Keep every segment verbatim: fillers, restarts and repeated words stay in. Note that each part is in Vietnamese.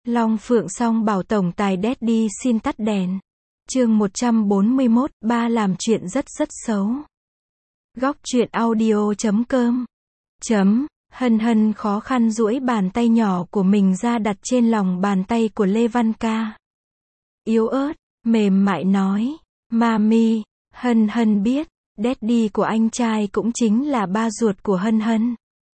Long Phượng Song bảo tổng tài Daddy xin tắt đèn. Chương một trăm bốn mươi mốt, ba làm chuyện rất rất xấu. Góc truyện audio chấm com. Chấm, Hân Hân khó khăn duỗi bàn tay nhỏ của mình ra đặt trên lòng bàn tay của Lê Văn Ca. Yếu ớt, mềm mại nói, Mami, Hân Hân biết, Daddy của anh trai cũng chính là ba ruột của Hân Hân.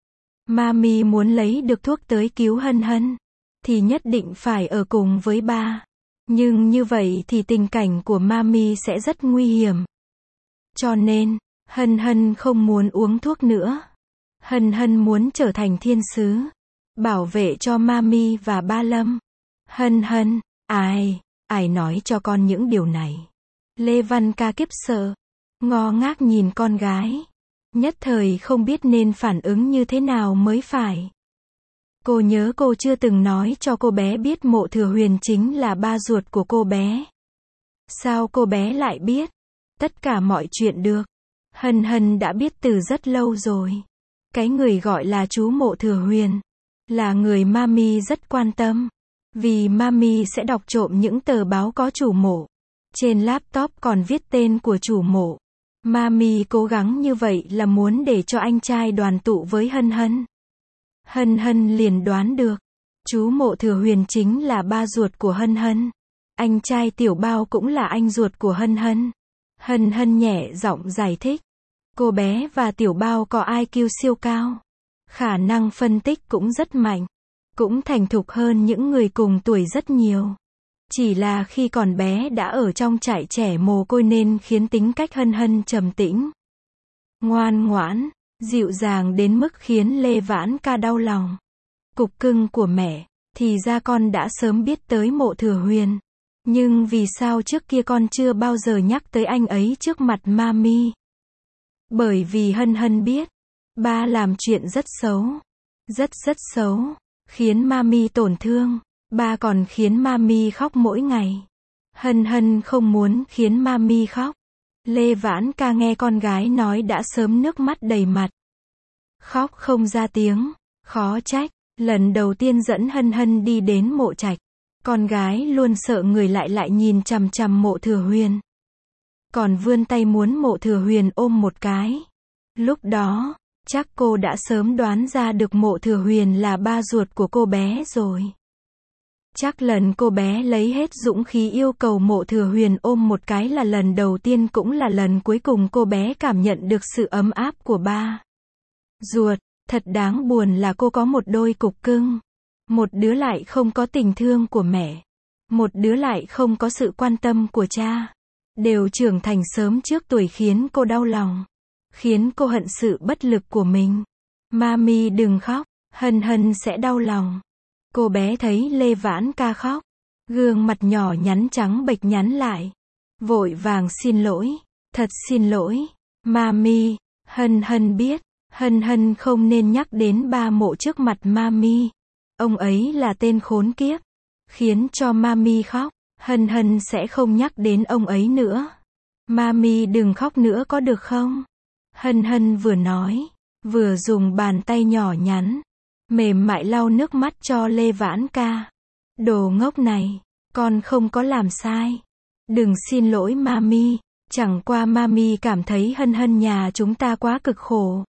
Mami muốn lấy được thuốc tới cứu Hân Hân, thì nhất định phải ở cùng với ba. Nhưng như vậy thì tình cảnh của Mami sẽ rất nguy hiểm. Cho nên, Hân Hân không muốn uống thuốc nữa. Hân Hân muốn trở thành thiên sứ, bảo vệ cho Mami và ba Lâm. Hân Hân, ai, ai nói cho con những điều này? Lê Văn Ca kiếp sợ, ngơ ngác nhìn con gái. Nhất thời không biết nên phản ứng như thế nào mới phải. Cô nhớ cô chưa từng nói cho cô bé biết Mộ Thừa Huyền chính là ba ruột của cô bé. Sao cô bé lại biết? Tất cả mọi chuyện được. Hân Hân đã biết từ rất lâu rồi. Cái người gọi là chú Mộ Thừa Huyền là người Mami rất quan tâm. Vì Mami sẽ đọc trộm những tờ báo có chủ mộ. Trên laptop còn viết tên của chủ mộ. Mami cố gắng như vậy là muốn để cho anh trai đoàn tụ với Hân Hân. Hân Hân liền đoán được, chú Mộ Thừa Huyền chính là ba ruột của Hân Hân. Anh trai Tiểu Bao cũng là anh ruột của Hân Hân. Hân Hân nhẹ giọng giải thích. Cô bé và Tiểu Bao có i kiu siêu cao. Khả năng phân tích cũng rất mạnh. Cũng thành thục hơn những người cùng tuổi rất nhiều. Chỉ là khi còn bé đã ở trong trại trẻ mồ côi nên khiến tính cách Hân Hân trầm tĩnh, ngoan ngoãn, dịu dàng đến mức khiến Lê Vãn Ca đau lòng. Cục cưng của mẹ, thì ra con đã sớm biết tới Mộ Thừa Huyền. Nhưng vì sao trước kia con chưa bao giờ nhắc tới anh ấy trước mặt Mami? Bởi vì Hân Hân biết, ba làm chuyện rất xấu. Rất rất xấu, khiến Mami tổn thương. Ba còn khiến Mami khóc mỗi ngày. Hân Hân không muốn khiến Mami khóc. Lê Vãn Ca nghe con gái nói đã sớm nước mắt đầy mặt. Khóc không ra tiếng, khó trách. Lần đầu tiên dẫn Hân Hân đi đến mộ trạch, con gái luôn sợ người lại lại nhìn chằm chằm Mộ Thừa Huyền. Còn vươn tay muốn Mộ Thừa Huyền ôm một cái. Lúc đó, chắc cô đã sớm đoán ra được Mộ Thừa Huyền là ba ruột của cô bé rồi. Chắc lần cô bé lấy hết dũng khí yêu cầu Mộ Thừa Huyền ôm một cái là lần đầu tiên cũng là lần cuối cùng cô bé cảm nhận được sự ấm áp của ba ruột. Thật đáng buồn là cô có một đôi cục cưng. Một đứa lại không có tình thương của mẹ. Một đứa lại không có sự quan tâm của cha. Đều trưởng thành sớm trước tuổi khiến cô đau lòng. Khiến cô hận sự bất lực của mình. Mami đừng khóc, Hân Hân sẽ đau lòng. Cô bé thấy Lê Vãn Ca khóc, gương mặt nhỏ nhắn trắng bệch nhắn lại. Vội vàng xin lỗi, thật xin lỗi, Mami. Hân Hân biết, Hân Hân không nên nhắc đến ba Mộ trước mặt Mami. Ông ấy là tên khốn kiếp, khiến cho Mami khóc. Hân Hân sẽ không nhắc đến ông ấy nữa. Mami đừng khóc nữa có được không? Hân Hân vừa nói, vừa dùng bàn tay nhỏ nhắn, mềm mại lau nước mắt cho Lê Vãn Ca. Đồ ngốc này, con không có làm sai. Đừng xin lỗi Mami, chẳng qua Mami cảm thấy Hân Hân nhà chúng ta quá cực khổ.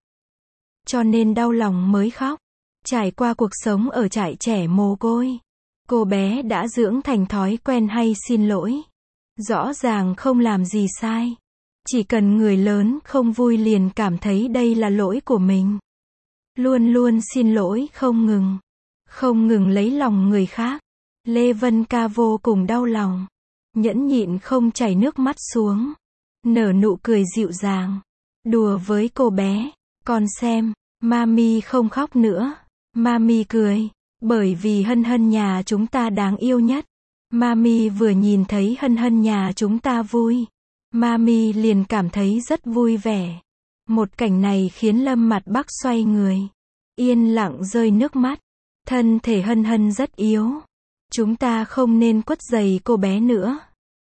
Cho nên đau lòng mới khóc. Trải qua cuộc sống ở trại trẻ mồ côi, cô bé đã dưỡng thành thói quen hay xin lỗi. Rõ ràng không làm gì sai. Chỉ cần người lớn không vui liền cảm thấy đây là lỗi của mình. Luôn luôn xin lỗi không ngừng. Không ngừng lấy lòng người khác. Lê Vân Ca vô cùng đau lòng. Nhẫn nhịn không chảy nước mắt xuống. Nở nụ cười dịu dàng. Đùa với cô bé. Con xem, Mami không khóc nữa. Mami cười. Bởi vì Hân Hân nhà chúng ta đáng yêu nhất. Mami vừa nhìn thấy Hân Hân nhà chúng ta vui. Mami liền cảm thấy rất vui vẻ. Một cảnh này khiến Lâm Mặt Bắc xoay người. Yên lặng rơi nước mắt. Thân thể Hân Hân rất yếu. Chúng ta không nên quất giày cô bé nữa.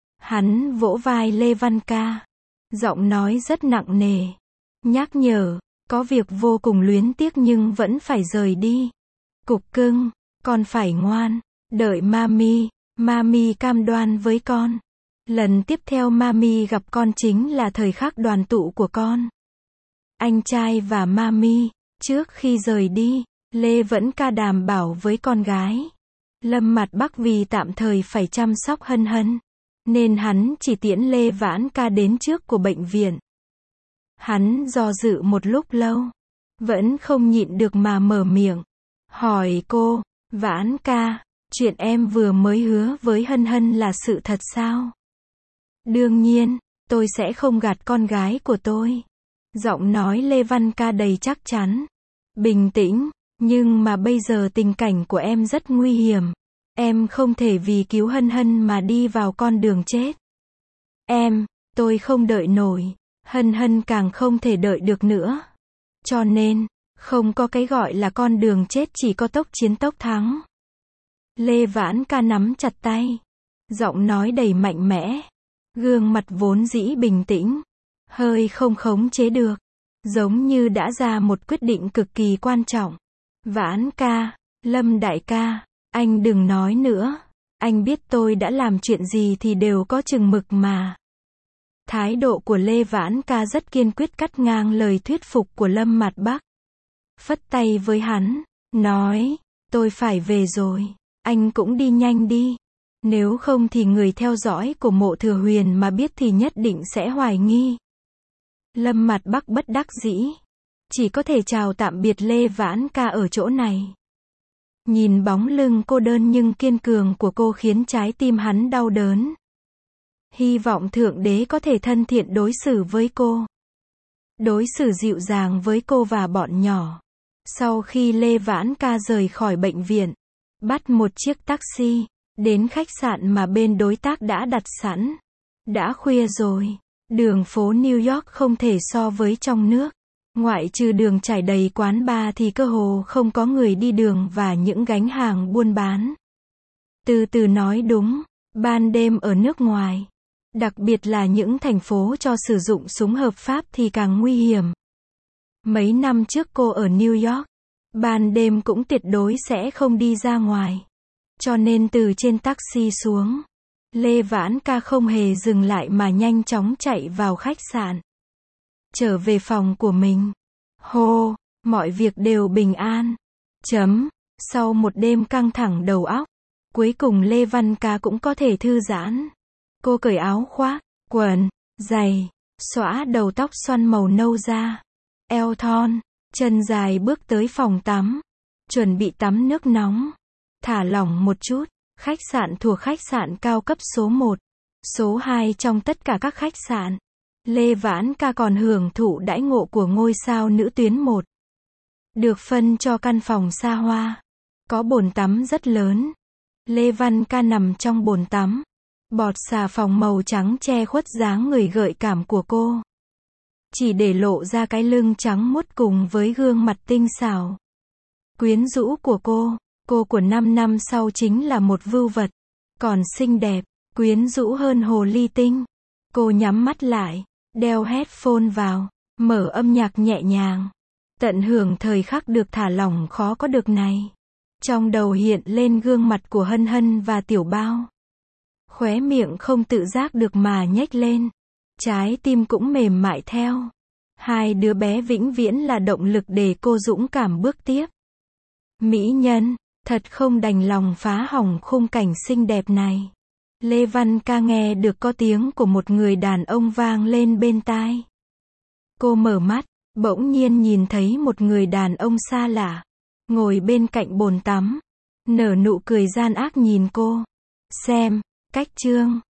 Hắn vỗ vai Lê Văn Ca. Giọng nói rất nặng nề. Nhắc nhở, có việc vô cùng luyến tiếc nhưng vẫn phải rời đi. Cục cưng, con phải ngoan. Đợi mami, mami cam đoan với con. Lần tiếp theo mami gặp con chính là thời khắc đoàn tụ của con. Anh trai và mami, trước khi rời đi, Lê vẫn ca đảm bảo với con gái. Lâm Mặt Bắc vì tạm thời phải chăm sóc Hân Hân, nên hắn chỉ tiễn Lê Vãn Ca đến trước của bệnh viện. Hắn do dự một lúc lâu, vẫn không nhịn được mà mở miệng, hỏi cô, Vãn Ca, chuyện em vừa mới hứa với Hân Hân là sự thật sao? Đương nhiên, tôi sẽ không gạt con gái của tôi. Giọng nói Lê Văn Ca đầy chắc chắn, bình tĩnh, nhưng mà bây giờ tình cảnh của em rất nguy hiểm. Em không thể vì cứu Hân Hân mà đi vào con đường chết. Em, tôi không đợi nổi. Hân Hân càng không thể đợi được nữa. Cho nên, không có cái gọi là con đường chết, chỉ có tốc chiến tốc thắng. Lê Vãn Ca nắm chặt tay, giọng nói đầy mạnh mẽ, gương mặt vốn dĩ bình tĩnh, hơi không khống chế được, giống như đã ra một quyết định cực kỳ quan trọng. Vãn Ca, Lâm đại ca, anh đừng nói nữa, anh biết tôi đã làm chuyện gì thì đều có chừng mực mà. Thái độ của Lê Vãn Ca rất kiên quyết cắt ngang lời thuyết phục của Lâm Mặt Bắc. Phất tay với hắn, nói, tôi phải về rồi, anh cũng đi nhanh đi. Nếu không thì người theo dõi của Mộ Thừa Huyền mà biết thì nhất định sẽ hoài nghi. Lâm Mặt Bắc bất đắc dĩ, chỉ có thể chào tạm biệt Lê Vãn Ca ở chỗ này. Nhìn bóng lưng cô đơn nhưng kiên cường của cô khiến trái tim hắn đau đớn. Hy vọng Thượng Đế có thể thân thiện đối xử với cô. Đối xử dịu dàng với cô và bọn nhỏ. Sau khi Lê Vãn Ca rời khỏi bệnh viện, bắt một chiếc taxi, đến khách sạn mà bên đối tác đã đặt sẵn. Đã khuya rồi, đường phố New York không thể so với trong nước. Ngoại trừ đường trải đầy quán bar thì cơ hồ không có người đi đường và những gánh hàng buôn bán. Từ từ nói đúng, ban đêm ở nước ngoài, đặc biệt là những thành phố cho sử dụng súng hợp pháp thì càng nguy hiểm. Mấy năm trước cô ở New York, ban đêm cũng tuyệt đối sẽ không đi ra ngoài. Cho nên từ trên taxi xuống, Lê Vãn Ca không hề dừng lại mà nhanh chóng chạy vào khách sạn. Trở về phòng của mình. Hô, mọi việc đều bình an. Chấm. Sau một đêm căng thẳng đầu óc, cuối cùng Lê Văn Ca cũng có thể thư giãn. Cô cởi áo khoác, quần, giày, xõa đầu tóc xoăn màu nâu ra, eo thon, chân dài bước tới phòng tắm, chuẩn bị tắm nước nóng. Thả lỏng một chút, khách sạn thuộc khách sạn cao cấp số một, số hai trong tất cả các khách sạn. Lê Vãn Ca còn hưởng thụ đãi ngộ của ngôi sao nữ tuyến một. Được phân cho căn phòng xa hoa, có bồn tắm rất lớn. Lê Văn Ca nằm trong bồn tắm, bọt xà phòng màu trắng che khuất dáng người gợi cảm của cô, chỉ để lộ ra cái lưng trắng muốt cùng với gương mặt tinh xảo, quyến rũ của cô. Cô của năm năm sau chính là một vưu vật, còn xinh đẹp, quyến rũ hơn hồ ly tinh. Cô nhắm mắt lại, đeo headphone vào, mở âm nhạc nhẹ nhàng, tận hưởng thời khắc được thả lỏng khó có được này. Trong đầu hiện lên gương mặt của Hân Hân và Tiểu Bao. Khóe miệng không tự giác được mà nhếch lên, trái tim cũng mềm mại theo. Hai đứa bé vĩnh viễn là động lực để cô dũng cảm bước tiếp. Mỹ nhân, thật không đành lòng phá hỏng khung cảnh xinh đẹp này. Lê Văn Ca nghe được có tiếng của một người đàn ông vang lên bên tai. Cô mở mắt, bỗng nhiên nhìn thấy một người đàn ông xa lạ, ngồi bên cạnh bồn tắm, nở nụ cười gian ác nhìn cô. Xem, cách chương.